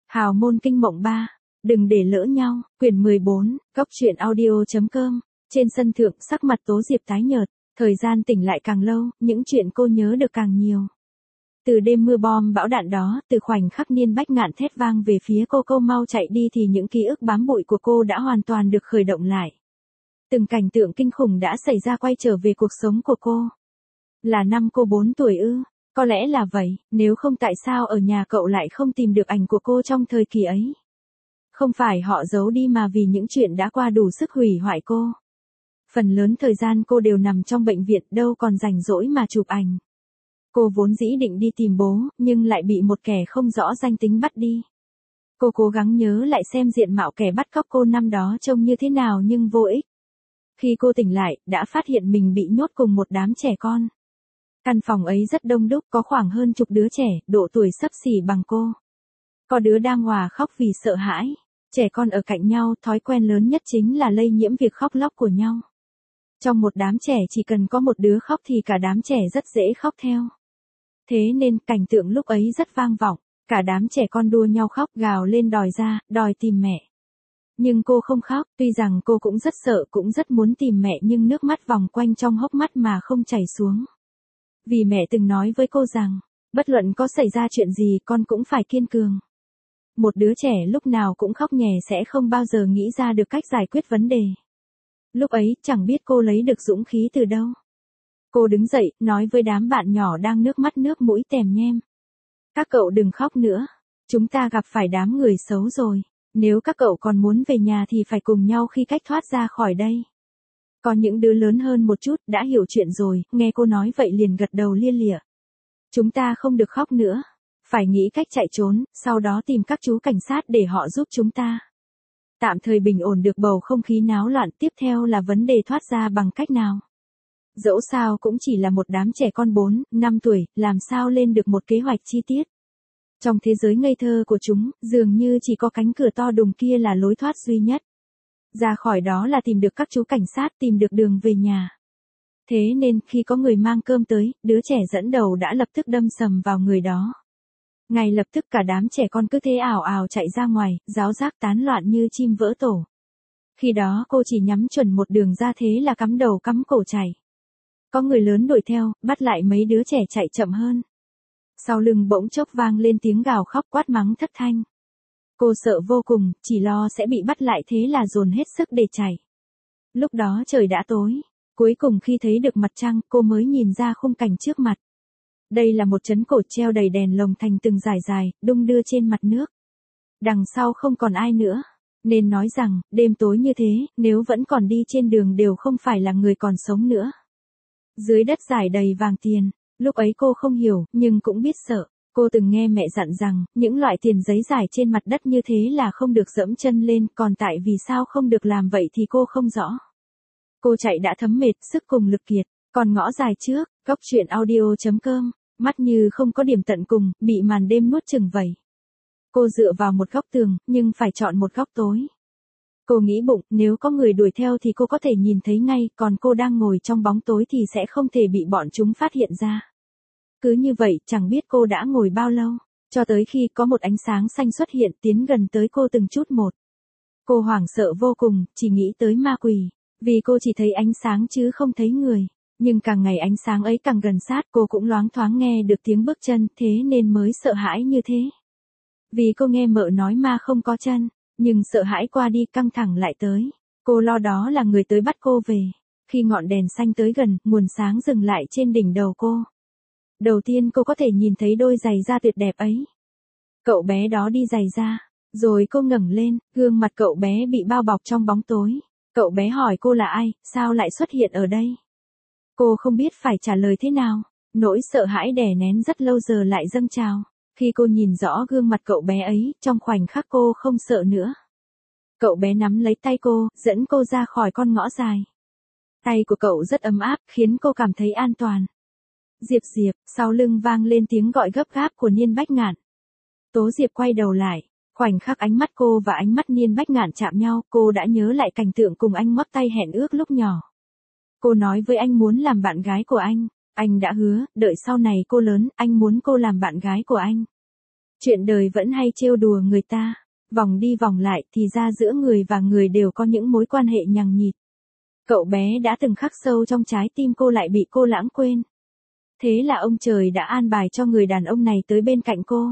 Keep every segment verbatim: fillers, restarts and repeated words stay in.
Hào môn kinh mộng ba. Đừng để lỡ nhau. Quyển mười bốn. Góc truyện audio.com. Trên sân thượng, sắc mặt Tố Diệp tái nhợt. Thời gian tỉnh lại càng lâu, những chuyện cô nhớ được càng nhiều. Từ đêm mưa bom bão đạn đó, từ khoảnh khắc Niên Bách Ngạn thét vang về phía cô cô mau chạy đi thì những ký ức bám bụi của cô đã hoàn toàn được khởi động lại. Từng cảnh tượng kinh khủng đã xảy ra quay trở về cuộc sống của cô. Là năm cô bốn tuổi ư? Có lẽ là vậy, nếu không tại sao ở nhà cậu lại không tìm được ảnh của cô trong thời kỳ ấy? Không phải họ giấu đi mà vì những chuyện đã qua đủ sức hủy hoại cô. Phần lớn thời gian cô đều nằm trong bệnh viện, đâu còn rảnh rỗi mà chụp ảnh. Cô vốn dĩ định đi tìm bố, nhưng lại bị một kẻ không rõ danh tính bắt đi. Cô cố gắng nhớ lại xem diện mạo kẻ bắt cóc cô năm đó trông như thế nào nhưng vô ích. Khi cô tỉnh lại, đã phát hiện mình bị nhốt cùng một đám trẻ con. Căn phòng ấy rất đông đúc, có khoảng hơn chục đứa trẻ, độ tuổi xấp xỉ bằng cô. Có đứa đang òa khóc vì sợ hãi. Trẻ con ở cạnh nhau, thói quen lớn nhất chính là lây nhiễm việc khóc lóc của nhau. Trong một đám trẻ chỉ cần có một đứa khóc thì cả đám trẻ rất dễ khóc theo. Thế nên cảnh tượng lúc ấy rất vang vọng, cả đám trẻ con đua nhau khóc gào lên đòi ra, đòi tìm mẹ. Nhưng cô không khóc, tuy rằng cô cũng rất sợ, cũng rất muốn tìm mẹ nhưng nước mắt vòng quanh trong hốc mắt mà không chảy xuống. Vì mẹ từng nói với cô rằng, bất luận có xảy ra chuyện gì con cũng phải kiên cường. Một đứa trẻ lúc nào cũng khóc nhè sẽ không bao giờ nghĩ ra được cách giải quyết vấn đề. Lúc ấy chẳng biết cô lấy được dũng khí từ đâu. Cô đứng dậy, nói với đám bạn nhỏ đang nước mắt nước mũi tèm nhem. Các cậu đừng khóc nữa. Chúng ta gặp phải đám người xấu rồi. Nếu các cậu còn muốn về nhà thì phải cùng nhau khi cách thoát ra khỏi đây. Có những đứa lớn hơn một chút đã hiểu chuyện rồi, nghe cô nói vậy liền gật đầu lia lịa. Chúng ta không được khóc nữa. Phải nghĩ cách chạy trốn, sau đó tìm các chú cảnh sát để họ giúp chúng ta. Tạm thời bình ổn được bầu không khí náo loạn, tiếp theo là vấn đề thoát ra bằng cách nào. Dẫu sao cũng chỉ là một đám trẻ con bốn, năm tuổi, làm sao lên được một kế hoạch chi tiết. Trong thế giới ngây thơ của chúng, dường như chỉ có cánh cửa to đùng kia là lối thoát duy nhất. Ra khỏi đó là tìm được các chú cảnh sát, tìm được đường về nhà. Thế nên, khi có người mang cơm tới, đứa trẻ dẫn đầu đã lập tức đâm sầm vào người đó. Ngay lập tức cả đám trẻ con cứ thế ảo ảo chạy ra ngoài, ráo rác tán loạn như chim vỡ tổ. Khi đó cô chỉ nhắm chuẩn một đường ra thế là cắm đầu cắm cổ chạy. Có người lớn đuổi theo, bắt lại mấy đứa trẻ chạy chậm hơn. Sau lưng bỗng chốc vang lên tiếng gào khóc quát mắng thất thanh. Cô sợ vô cùng, chỉ lo sẽ bị bắt lại thế là dồn hết sức để chạy. Lúc đó trời đã tối. Cuối cùng khi thấy được mặt trăng, cô mới nhìn ra khung cảnh trước mặt. Đây là một trấn cổ treo đầy đèn lồng thành từng dải dài, đung đưa trên mặt nước. Đằng sau không còn ai nữa. Nên nói rằng, đêm tối như thế, nếu vẫn còn đi trên đường đều không phải là người còn sống nữa. Dưới đất rải đầy vàng tiền. Lúc ấy cô không hiểu, nhưng cũng biết sợ. Cô từng nghe mẹ dặn rằng, những loại tiền giấy rải trên mặt đất như thế là không được dẫm chân lên, còn tại vì sao không được làm vậy thì cô không rõ. Cô chạy đã thấm mệt, sức cùng lực kiệt, còn ngõ dài trước, góc truyện audio.com, mắt như không có điểm tận cùng, bị màn đêm nuốt chửng vậy. Cô dựa vào một góc tường, nhưng phải chọn một góc tối. Cô nghĩ bụng, nếu có người đuổi theo thì cô có thể nhìn thấy ngay, còn cô đang ngồi trong bóng tối thì sẽ không thể bị bọn chúng phát hiện ra. Cứ như vậy, chẳng biết cô đã ngồi bao lâu, cho tới khi có một ánh sáng xanh xuất hiện tiến gần tới cô từng chút một. Cô hoảng sợ vô cùng, chỉ nghĩ tới ma quỷ, vì cô chỉ thấy ánh sáng chứ không thấy người. Nhưng càng ngày ánh sáng ấy càng gần sát, cô cũng loáng thoáng nghe được tiếng bước chân, thế nên mới sợ hãi như thế. Vì cô nghe mợ nói ma không có chân, nhưng sợ hãi qua đi căng thẳng lại tới. Cô lo đó là người tới bắt cô về. Khi ngọn đèn xanh tới gần, nguồn sáng dừng lại trên đỉnh đầu cô. Đầu tiên cô có thể nhìn thấy đôi giày da tuyệt đẹp ấy. Cậu bé đó đi giày da. Rồi cô ngẩng lên, gương mặt cậu bé bị bao bọc trong bóng tối. Cậu bé hỏi cô là ai, sao lại xuất hiện ở đây? Cô không biết phải trả lời thế nào. Nỗi sợ hãi đè nén rất lâu giờ lại dâng trào. Khi cô nhìn rõ gương mặt cậu bé ấy, trong khoảnh khắc cô không sợ nữa. Cậu bé nắm lấy tay cô, dẫn cô ra khỏi con ngõ dài. Tay của cậu rất ấm áp, khiến cô cảm thấy an toàn. Diệp Diệp, sau lưng vang lên tiếng gọi gấp gáp của Niên Bách Ngạn. Tố Diệp quay đầu lại, khoảnh khắc ánh mắt cô và ánh mắt Niên Bách Ngạn chạm nhau, cô đã nhớ lại cảnh tượng cùng anh ngoắc tay hẹn ước lúc nhỏ. Cô nói với anh muốn làm bạn gái của anh, anh đã hứa, đợi sau này cô lớn, anh muốn cô làm bạn gái của anh. Chuyện đời vẫn hay trêu đùa người ta, vòng đi vòng lại thì ra giữa người và người đều có những mối quan hệ nhằng nhịt. Cậu bé đã từng khắc sâu trong trái tim cô lại bị cô lãng quên. Thế là ông trời đã an bài cho người đàn ông này tới bên cạnh cô.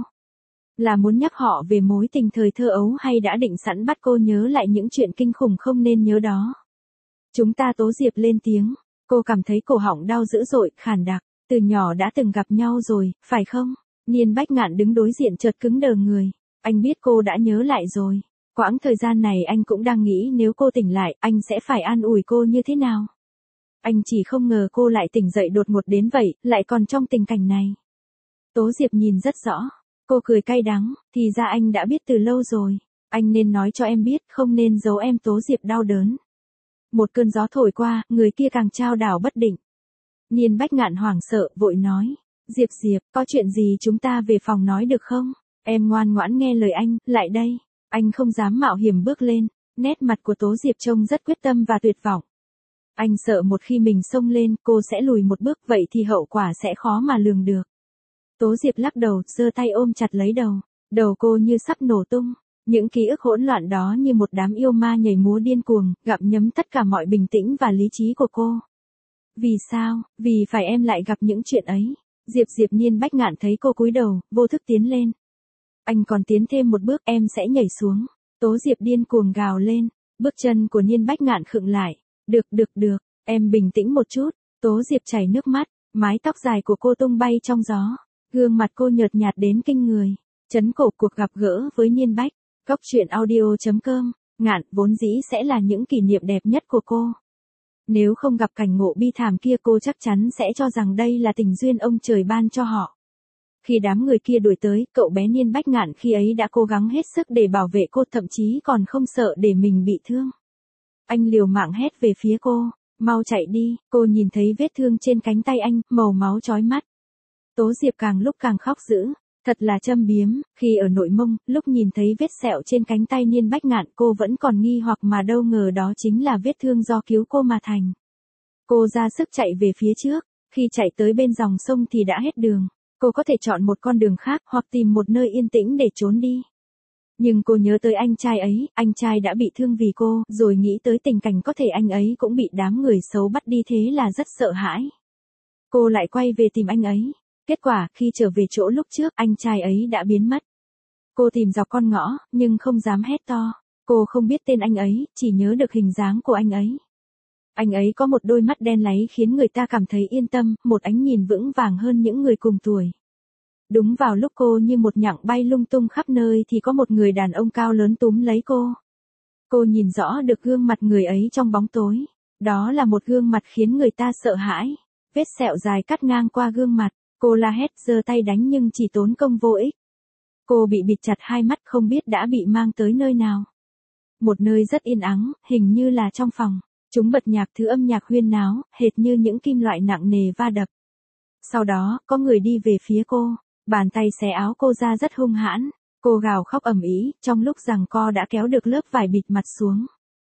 Là muốn nhắc họ về mối tình thời thơ ấu hay đã định sẵn bắt cô nhớ lại những chuyện kinh khủng không nên nhớ đó? Chúng ta. Tố Diệp lên tiếng. Cô cảm thấy cổ họng đau dữ dội, khàn đặc. Từ nhỏ đã từng gặp nhau rồi, phải không? Niên Bách Ngạn đứng đối diện chợt cứng đờ người. Anh biết cô đã nhớ lại rồi. Quãng thời gian này anh cũng đang nghĩ nếu cô tỉnh lại, anh sẽ phải an ủi cô như thế nào. Anh chỉ không ngờ cô lại tỉnh dậy đột ngột đến vậy, lại còn trong tình cảnh này. Tố Diệp nhìn rất rõ. Cô cười cay đắng, thì ra anh đã biết từ lâu rồi. Anh nên nói cho em biết, không nên giấu em. Tố Diệp đau đớn. Một cơn gió thổi qua, người kia càng chao đảo bất định. Niên Bách Ngạn hoảng sợ, vội nói. Diệp Diệp, có chuyện gì chúng ta về phòng nói được không? Em ngoan ngoãn nghe lời anh, lại đây. Anh không dám mạo hiểm bước lên. Nét mặt của Tố Diệp trông rất quyết tâm và tuyệt vọng. Anh sợ một khi mình xông lên, cô sẽ lùi một bước, vậy thì hậu quả sẽ khó mà lường được. Tố Diệp lắc đầu, giơ tay ôm chặt lấy đầu. Đầu cô như sắp nổ tung. Những ký ức hỗn loạn đó như một đám yêu ma nhảy múa điên cuồng, gặm nhấm tất cả mọi bình tĩnh và lý trí của cô. Vì sao? Vì phải em lại gặp những chuyện ấy. Diệp Diệp. Niên Bách Ngạn thấy cô cúi đầu, vô thức tiến lên. Anh còn tiến thêm một bước, em sẽ nhảy xuống. Tố Diệp điên cuồng gào lên. Bước chân của Niên Bách Ngạn khựng lại. Được, được, được, em bình tĩnh một chút. Tố Diệp chảy nước mắt, mái tóc dài của cô tung bay trong gió. Gương mặt cô nhợt nhạt đến kinh người. Trấn cổ cuộc gặp gỡ với Niên Bách. Góc truyện audio chấm com. Ngạn vốn dĩ sẽ là những kỷ niệm đẹp nhất của cô. Nếu không gặp cảnh ngộ bi thảm kia cô chắc chắn sẽ cho rằng đây là tình duyên ông trời ban cho họ. Khi đám người kia đuổi tới, cậu bé Niên Bách Ngạn khi ấy đã cố gắng hết sức để bảo vệ cô, thậm chí còn không sợ để mình bị thương. Anh liều mạng hét về phía cô, mau chạy đi. Cô nhìn thấy vết thương trên cánh tay anh, màu máu chói mắt. Tố Diệp càng lúc càng khóc dữ. Thật là châm biếm, khi ở Nội Mông, lúc nhìn thấy vết sẹo trên cánh tay Niên Bách Ngạn cô vẫn còn nghi hoặc mà đâu ngờ đó chính là vết thương do cứu cô mà thành. Cô ra sức chạy về phía trước, khi chạy tới bên dòng sông thì đã hết đường. Cô có thể chọn một con đường khác hoặc tìm một nơi yên tĩnh để trốn đi. Nhưng cô nhớ tới anh trai ấy, anh trai đã bị thương vì cô, rồi nghĩ tới tình cảnh có thể anh ấy cũng bị đám người xấu bắt đi, thế là rất sợ hãi. Cô lại quay về tìm anh ấy. Kết quả, khi trở về chỗ lúc trước, anh trai ấy đã biến mất. Cô tìm dọc con ngõ, nhưng không dám hét to. Cô không biết tên anh ấy, chỉ nhớ được hình dáng của anh ấy. Anh ấy có một đôi mắt đen láy khiến người ta cảm thấy yên tâm, một ánh nhìn vững vàng hơn những người cùng tuổi. Đúng vào lúc cô như một nhặng bay lung tung khắp nơi thì có một người đàn ông cao lớn túm lấy cô. Cô nhìn rõ được gương mặt người ấy trong bóng tối. Đó là một gương mặt khiến người ta sợ hãi. Vết sẹo dài cắt ngang qua gương mặt. Cô la hét, giơ tay đánh nhưng chỉ tốn công vô ích. Cô bị bịt chặt hai mắt, không biết đã bị mang tới nơi nào. Một nơi rất yên ắng, hình như là trong phòng. Chúng bật nhạc thứ âm nhạc huyên náo, hệt như những kim loại nặng nề va đập. Sau đó, có người đi về phía cô. Bàn tay xé áo cô ra rất hung hãn. Cô gào khóc ầm ĩ, trong lúc giằng co đã kéo được lớp vải bịt mặt xuống.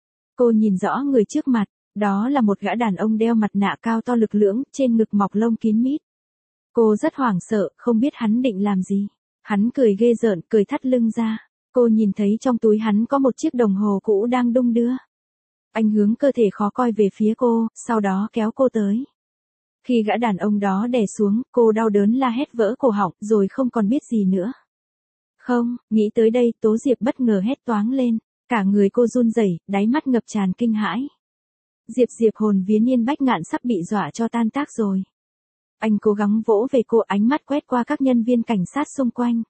Cô nhìn rõ người trước mặt, đó là một gã đàn ông đeo mặt nạ cao to lực lưỡng, trên ngực mọc lông kín mít. Cô rất hoảng sợ, không biết hắn định làm gì. Hắn cười ghê rợn, cười thắt lưng ra. Cô nhìn thấy trong túi hắn có một chiếc đồng hồ cũ đang đung đưa. Anh hướng cơ thể khó coi về phía cô, sau đó kéo cô tới. Khi gã đàn ông đó đè xuống, cô đau đớn la hét vỡ cổ họng, rồi không còn biết gì nữa. Không, nghĩ tới đây, Tố Diệp bất ngờ hét toáng lên. Cả người cô run rẩy, đáy mắt ngập tràn kinh hãi. Diệp Diệp, hồn vía Niên Bách Ngạn sắp bị dọa cho tan tác rồi. Anh cố gắng vỗ về cô, ánh mắt quét qua các nhân viên cảnh sát xung quanh.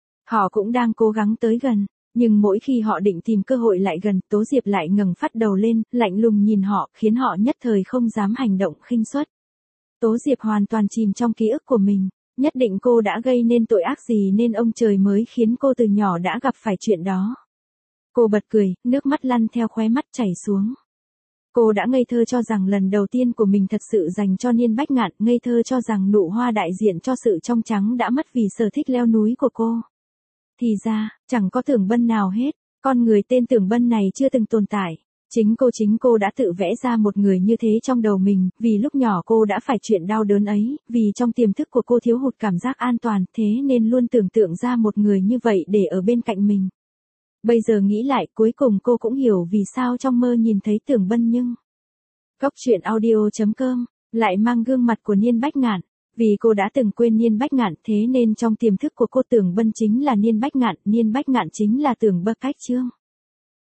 Họ cũng đang cố gắng tới gần, nhưng mỗi khi họ định tìm cơ hội lại gần, Tố Diệp lại ngẩng phát đầu lên, lạnh lùng nhìn họ, khiến họ nhất thời không dám hành động khinh suất. Tố Diệp hoàn toàn chìm trong ký ức của mình, nhất định cô đã gây nên tội ác gì nên ông trời mới khiến cô từ nhỏ đã gặp phải chuyện đó. Cô bật cười, nước mắt lăn theo khóe mắt chảy xuống. Cô đã ngây thơ cho rằng lần đầu tiên của mình thật sự dành cho Niên Bách Ngạn, ngây thơ cho rằng nụ hoa đại diện cho sự trong trắng đã mất vì sở thích leo núi của cô. Thì ra, chẳng có Tưởng Bân nào hết, con người tên Tưởng Bân này chưa từng tồn tại. Chính cô chính cô đã tự vẽ ra một người như thế trong đầu mình, vì lúc nhỏ cô đã phải chuyện đau đớn ấy, vì trong tiềm thức của cô thiếu hụt cảm giác an toàn, thế nên luôn tưởng tượng ra một người như vậy để ở bên cạnh mình. Bây giờ nghĩ lại, cuối cùng cô cũng hiểu vì sao trong mơ nhìn thấy Tưởng Bân nhưng Cốc truyện audio chấm com lại mang gương mặt của Niên Bách Ngạn. Vì cô đã từng quên Niên Bách Ngạn, thế nên trong tiềm thức của cô Tưởng Bân chính là Niên Bách Ngạn, Niên Bách Ngạn chính là Tưởng Bân Cách Trương.